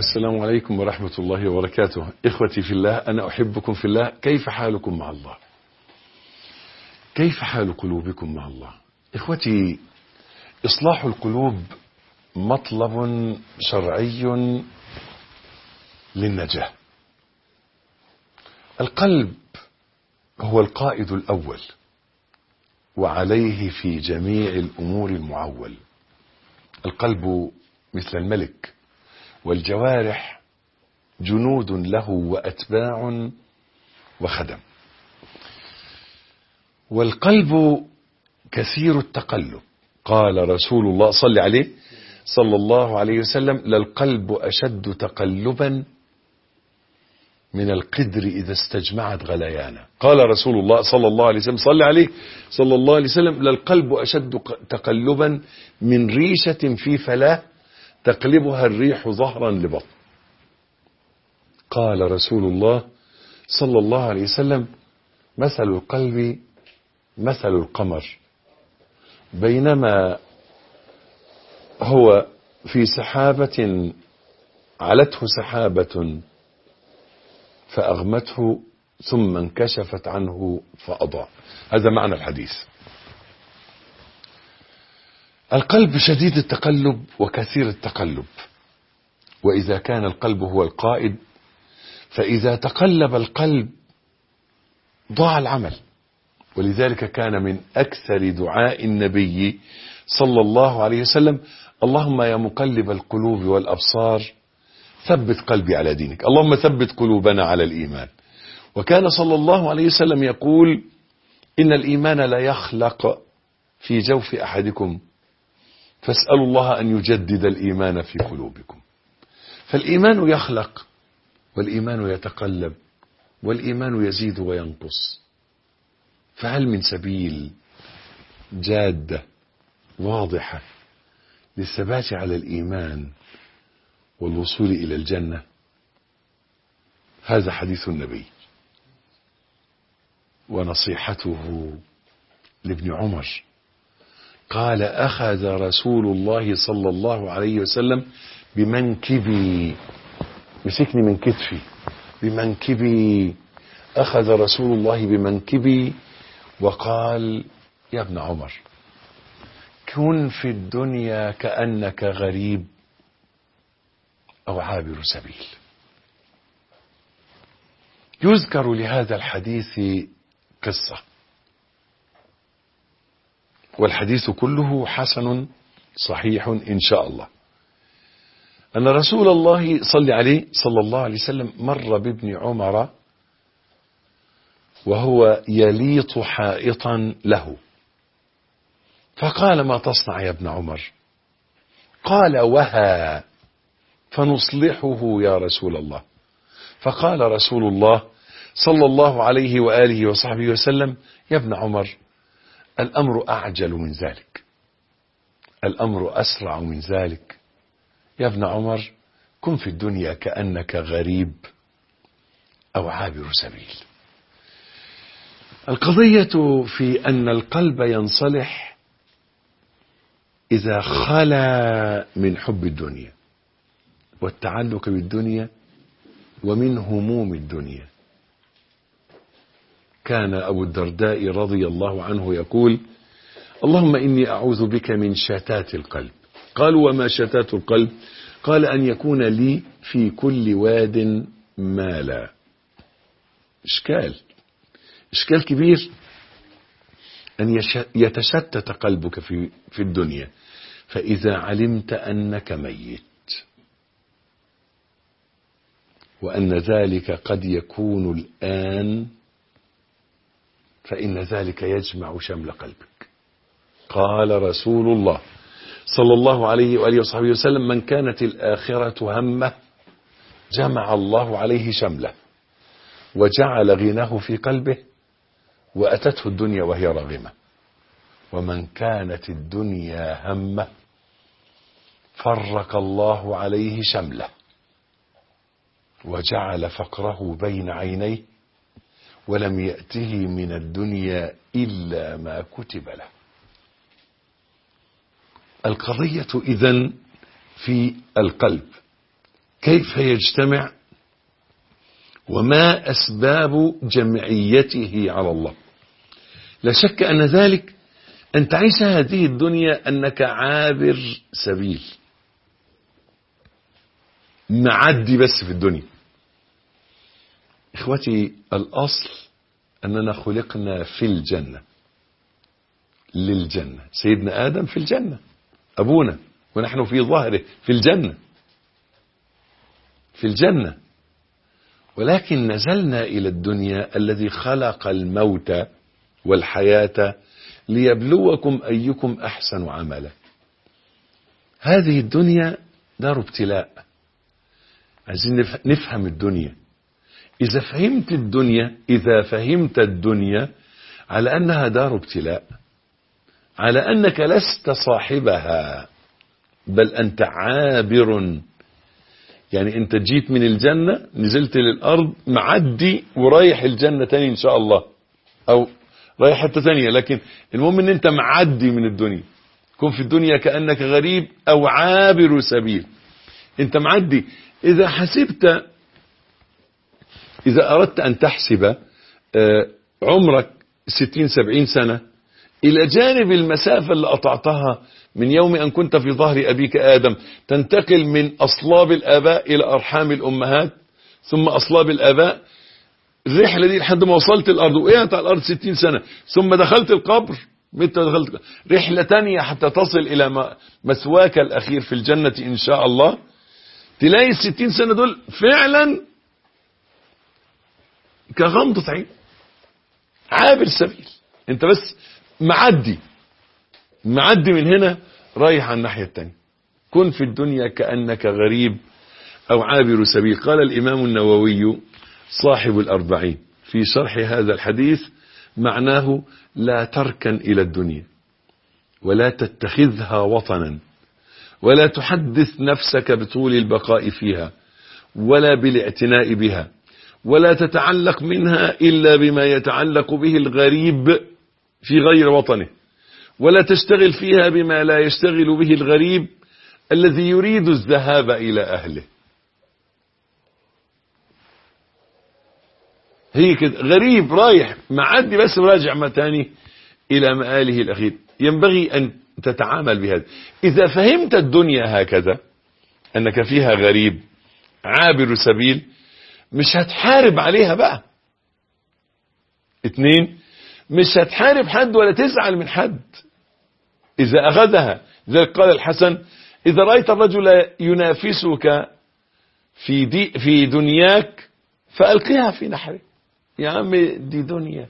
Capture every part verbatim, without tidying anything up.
السلام عليكم ورحمة الله وبركاته. إخوتي في الله، أنا أحبكم في الله. كيف حالكم مع الله؟ كيف حال قلوبكم مع الله؟ إخوتي، إصلاح القلوب مطلب شرعي للنجاة. القلب هو القائد الأول، وعليه في جميع الأمور المعول. القلب مثل الملك، والجوارح جنود له وأتباع وخدم. والقلب كثير التقلب. قال رسول الله صلى عليه صلى الله عليه وسلم: للقلب أشد تقلبا من القدر إذا استجمعت غليانا. قال رسول الله صلى الله عليه وسلم صلى عليه صلى الله عليه وسلم: للقلب أشد تقلبا من ريشة في فلاة تقلبها الريح ظهرا لبطن. قال رسول الله صلى الله عليه وسلم: مثل القلب مثل القمر بينما هو في سحابة علته سحابة فأغمته ثم انكشفت عنه فأضاء. هذا معنى الحديث. القلب شديد التقلب وكثير التقلب، وإذا كان القلب هو القائد فإذا تقلب القلب ضاع العمل. ولذلك كان من أكثر دعاء النبي صلى الله عليه وسلم: اللهم يا مقلب القلوب والأبصار ثبت قلبي على دينك، اللهم ثبت قلوبنا على الإيمان. وكان صلى الله عليه وسلم يقول: إن الإيمان لا يخلق في جوف أحدكم فاسألوا الله أن يجدد الإيمان في قلوبكم. فالإيمان يخلق، والإيمان يتقلب، والإيمان يزيد وينقص. فهل من سبيل جادة واضحة للثبات على الإيمان والوصول إلى الجنة؟ هذا حديث النبي ونصيحته لابن عمر. قال: أخذ رسول الله صلى الله عليه وسلم بمنكبي، مسكني من كتفي، بمنكبي، أخذ رسول الله بمنكبي وقال: يا ابن عمر، كن في الدنيا كأنك غريب أو عابر سبيل. يذكر لهذا الحديث قصة، والحديث كله حسن صحيح إن شاء الله. أن رسول الله صلى عليه صلى الله عليه وسلم مر بابن عمر وهو يليط حائطا له، فقال: ما تصنع يا ابن عمر؟ قال: وها فنصلحه يا رسول الله. فقال رسول الله صلى الله عليه وآله وصحبه وسلم: يا ابن عمر، الأمر أعجل من ذلك، الأمر أسرع من ذلك. يا ابن عمر، كن في الدنيا كأنك غريب أو عابر سبيل. القضية في أن القلب ينصلح إذا خلا من حب الدنيا والتعلق بالدنيا ومن هموم الدنيا. كان أبو الدرداء رضي الله عنه يقول: اللهم إني أعوذ بك من شتات القلب. قالوا: وما شتات القلب؟ قال: أن يكون لي في كل واد مالا. إشكال إشكال كبير أن يتشتت قلبك في في الدنيا، فإذا علمت أنك ميت وأن ذلك قد يكون الآن، فإن ذلك يجمع شمل قلبك. قال رسول الله صلى الله عليه وآله وصحبه وسلم: من كانت الآخرة همه جمع الله عليه شمله وجعل غناه في قلبه وأتته الدنيا وهي راغمة. ومن كانت الدنيا همه فرق الله عليه شمله وجعل فقره بين عينيه ولم يأته من الدنيا إلا ما كتب له. القضية إذن في القلب. كيف يجتمع وما أسباب جمعيته على الله؟ لا شك أن ذلك أن تعيش هذه الدنيا أنك عابر سبيل، معدي بس في الدنيا. إخوتي، الأصل أننا خلقنا في الجنة للجنة. سيدنا آدم في الجنة، أبونا، ونحن في ظهره في الجنة في الجنة ولكن نزلنا إلى الدنيا الذي خلق الموت والحياة ليبلوكم أيكم أحسن عملا. هذه الدنيا دار ابتلاء، عايزين نفهم الدنيا. إذا فهمت الدنيا إذا فهمت الدنيا على أنها دار ابتلاء، على أنك لست صاحبها بل أنت عابر، يعني أنت جيت من الجنة نزلت للأرض معدي ورايح الجنة تاني إن شاء الله، أو رايح حتة تانية، لكن المهم أن أنت معدي من الدنيا. كن في الدنيا كأنك غريب أو عابر سبيل، أنت معدي. إذا حسبت إذا أردت أن تحسب عمرك ستين سبعين سنة إلى جانب المسافة اللي قطعتها من يوم أن كنت في ظهر أبيك آدم، تنتقل من أصلاب الآباء إلى أرحام الأمهات ثم أصلاب الآباء، الرحلة دي لحد ما وصلت الأرض وقعت على الأرض ستين سنة، ثم دخلت القبر، متى دخلت رحلة تانية حتى تصل إلى مسواك الأخير في الجنة إن شاء الله. تلاقي الستين سنة دول فعلا كغمضة عين، عابر سبيل، انت بس معدي معدي من هنا رايح على الناحية التانية. كن في الدنيا كأنك غريب أو عابر سبيل. قال الإمام النووي صاحب الأربعين في شرح هذا الحديث: معناه لا تركن إلى الدنيا ولا تتخذها وطنا ولا تحدث نفسك بطول البقاء فيها ولا بالاعتناء بها، ولا تتعلق منها إلا بما يتعلق به الغريب في غير وطنه، ولا تشتغل فيها بما لا يشتغل به الغريب الذي يريد الذهاب إلى أهله. هي كده، غريب رايح معدي بس راجع ما تاني إلى مآله الأخير. ينبغي أن تتعامل بهذا. إذا فهمت الدنيا هكذا أنك فيها غريب عابر سبيل، مش هتحارب عليها بقى. اتنين، مش هتحارب حد ولا تزعل من حد إذا أخذها. ذلك قال الحسن: إذا رأيت الرجل ينافسك في, دي في دنياك فألقيها في نحره. يا عم دي دنيا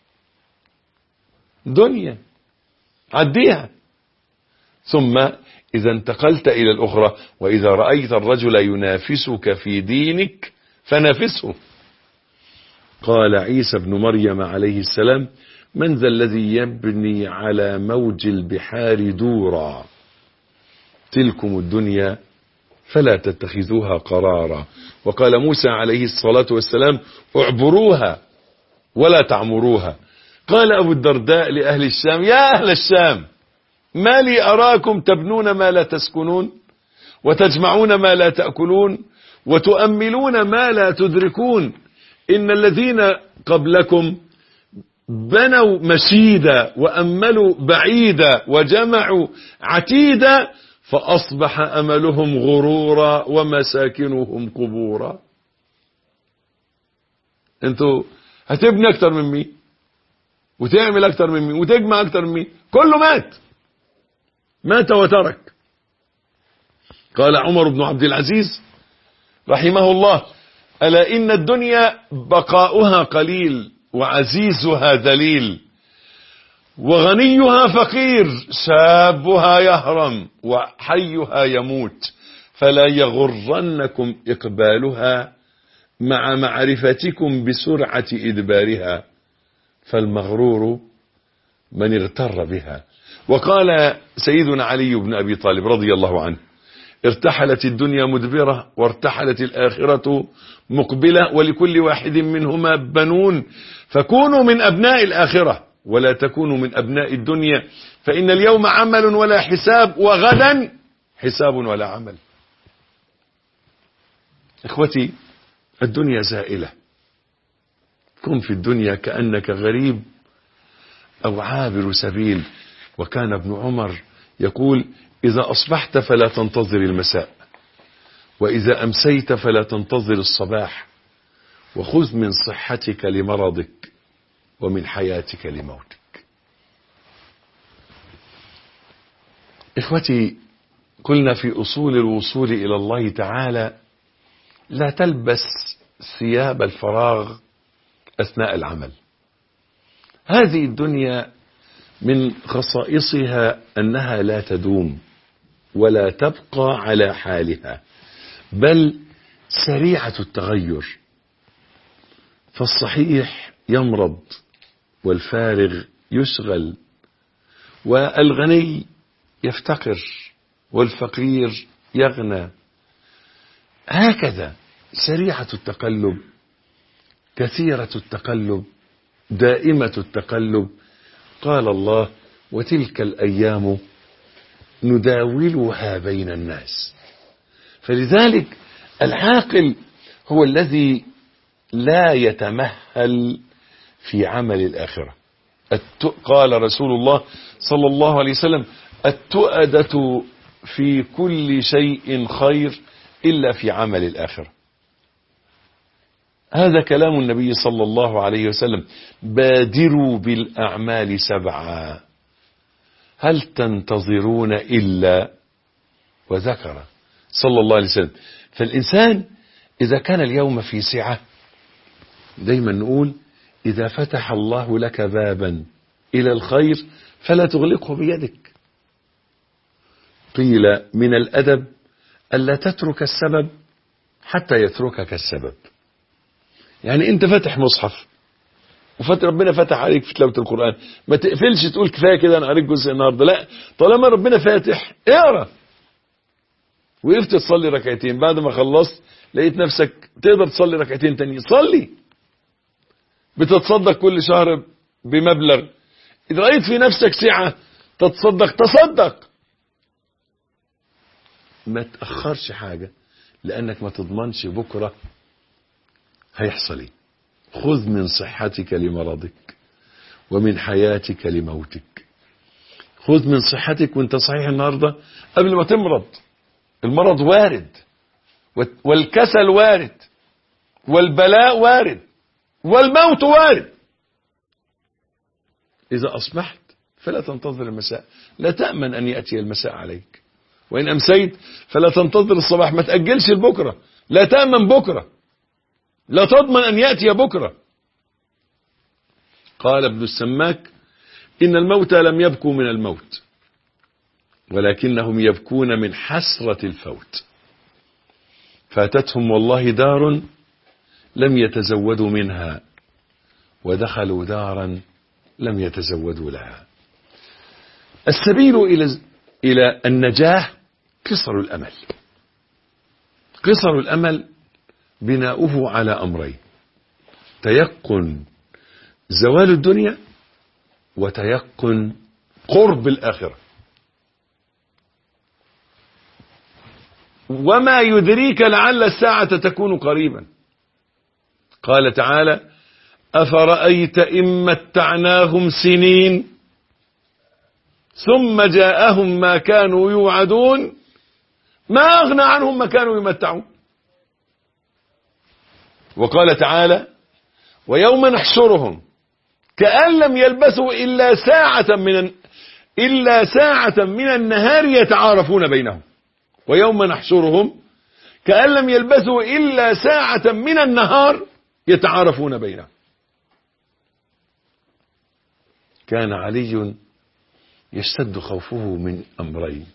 دنيا عديها. ثم إذا انتقلت إلى الأخرى: وإذا رأيت الرجل ينافسك في دينك فنافسه. قال عيسى بن مريم عليه السلام: من ذا الذي يبني على موج البحار دورا، تلكم الدنيا فلا تتخذوها قرارا. وقال موسى عليه الصلاة والسلام: اعبروها ولا تعمروها. قال أبو الدرداء لأهل الشام: يا أهل الشام، ما لي أراكم تبنون ما لا تسكنون وتجمعون ما لا تأكلون وتؤملون ما لا تدركون. إن الذين قبلكم بنوا مشيدا وأملوا بعيدا وجمعوا عتيدا فأصبح أملهم غرورا ومساكنهم قبورا. انتوا هتبني أكتر من مين وتعمل أكتر من مين وتجمع أكتر من مين؟ كله مات مات وترك. قال عمر بن عبد العزيز رحمه الله: ألا إن الدنيا بقاؤها قليل وعزيزها ذليل وغنيها فقير، شابها يهرم وحيها يموت، فلا يغرنكم إقبالها مع معرفتكم بسرعة إدبارها، فالمغرور من اغتر بها. وقال سيدنا علي بن أبي طالب رضي الله عنه: ارتحلت الدنيا مدبرة وارتحلت الآخرة مقبلة، ولكل واحد منهما بنون، فكونوا من أبناء الآخرة ولا تكونوا من أبناء الدنيا، فإن اليوم عمل ولا حساب، وغدا حساب ولا عمل. إخوتي، الدنيا زائلة. كن في الدنيا كأنك غريب أو عابر سبيل. وكان ابن عمر يقول: إذا أصبحت فلا تنتظر المساء، وإذا أمسيت فلا تنتظر الصباح، وخذ من صحتك لمرضك ومن حياتك لموتك. إخوتي، قلنا في أصول الوصول إلى الله تعالى: لا تلبس ثياب الفراغ أثناء العمل. هذه الدنيا من خصائصها أنها لا تدوم ولا تبقى على حالها، بل سريعة التغير. فالصحيح يمرض، والفارغ يشغل، والغني يفتقر، والفقير يغنى. هكذا سريعة التقلب، كثيرة التقلب، دائمة التقلب. قال الله: وتلك الأيام نداولها بين الناس. فلذلك العاقل هو الذي لا يتمهل في عمل الآخرة. قال رسول الله صلى الله عليه وسلم: التؤدة في كل شيء خير إلا في عمل الآخرة. هذا كلام النبي صلى الله عليه وسلم: بادروا بالأعمال سبعا هل تنتظرون إلا، وذكر صلى الله عليه وسلم. فالإنسان إذا كان اليوم في سعة، دايما نقول: إذا فتح الله لك بابا إلى الخير فلا تغلقه بيدك. قيل: من الأدب ألا تترك السبب حتى يتركك السبب. يعني أنت فاتح مصحف وفتح ربنا فتح عليك في تلاوة القرآن، ما تقفلش تقول كفاية كده أنا قريت جزء النهاردة. لا، طالما ربنا فاتح اقرأ. وقفت تصلي ركعتين، بعد ما خلصت لقيت نفسك تقدر تصلي ركعتين تاني، صلي. بتتصدق كل شهر بمبلغ، إذا رأيت في نفسك سعة تتصدق تصدق. ما تأخرش حاجة، لأنك ما تضمنش بكرة هيحصل ايه. خذ من صحتك لمرضك ومن حياتك لموتك. خذ من صحتك وانت صحيح النهاردة قبل ما تمرض. المرض وارد، والكسل وارد، والبلاء وارد، والموت وارد. إذا أصبحت فلا تنتظر المساء، لا تأمن أن يأتي المساء عليك. وإن أمسيت فلا تنتظر الصباح، ما تأجلش البكرة، لا تأمن بكرة، لا تضمن أن يأتي بكرة. قال ابن السماك: إن الموتى لم يبكوا من الموت، ولكنهم يبكون من حسرة الفوت. فاتتهم والله دار لم يتزودوا منها، ودخلوا دارا لم يتزودوا لها. السبيل إلى إلى النجاة قصر الأمل. قصر الأمل بناؤه على أمرين: تيقن زوال الدنيا، وتيقن قرب الآخرة. وما يدريك لعل الساعة تكون قريبا. قال تعالى: أفرأيت إن متعناهم سنين ثم جاءهم ما كانوا يوعدون ما أغنى عنهم ما كانوا يمتعون. وقال تعالى: ويوم نحشرهم كأن لم يلبثوا إلا ساعة من إلا ساعة من النهار يتعارفون بينهم. ويوم نحشرهم كأن لم يلبثوا إلا ساعة من النهار يتعارفون بينهم. كان علي يشتد خوفه من أمرين: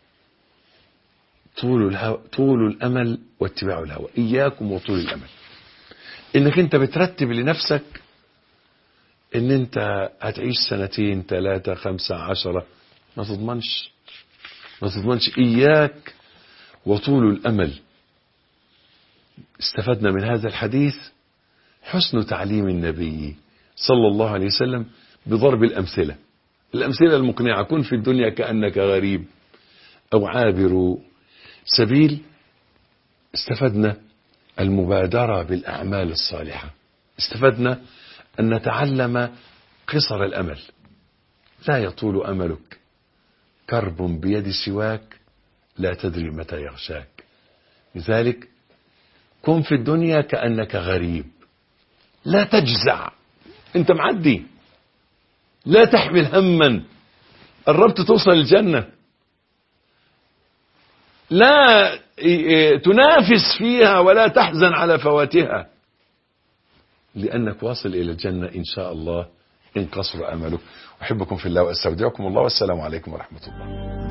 طول الهوى طول الأمل واتباع الهوى. إياكم وطول الأمل. إنك أنت بترتب لنفسك إن أنت هتعيش سنتين ثلاثة خمسة عشرة، ما تضمنش ما تضمنش. إياك وطول الأمل. استفدنا من هذا الحديث حسن تعليم النبي صلى الله عليه وسلم بضرب الأمثلة الأمثلة المقنعة. كن في الدنيا كأنك غريب أو عابر سبيل. استفدنا المبادرة بالأعمال الصالحة. استفدنا أن نتعلم قصر الأمل. لا يطول أملك، كرب بيد سواك لا تدري متى يغشاك. لذلك كن في الدنيا كأنك غريب، لا تجزع، انت معدي، لا تحمل هما، قربت توصل الجنة، لا تنافس فيها ولا تحزن على فواتها، لأنك واصل إلى الجنة إن شاء الله إن قصر أملك. أحبكم في الله وأستودعكم الله، والسلام عليكم ورحمة الله.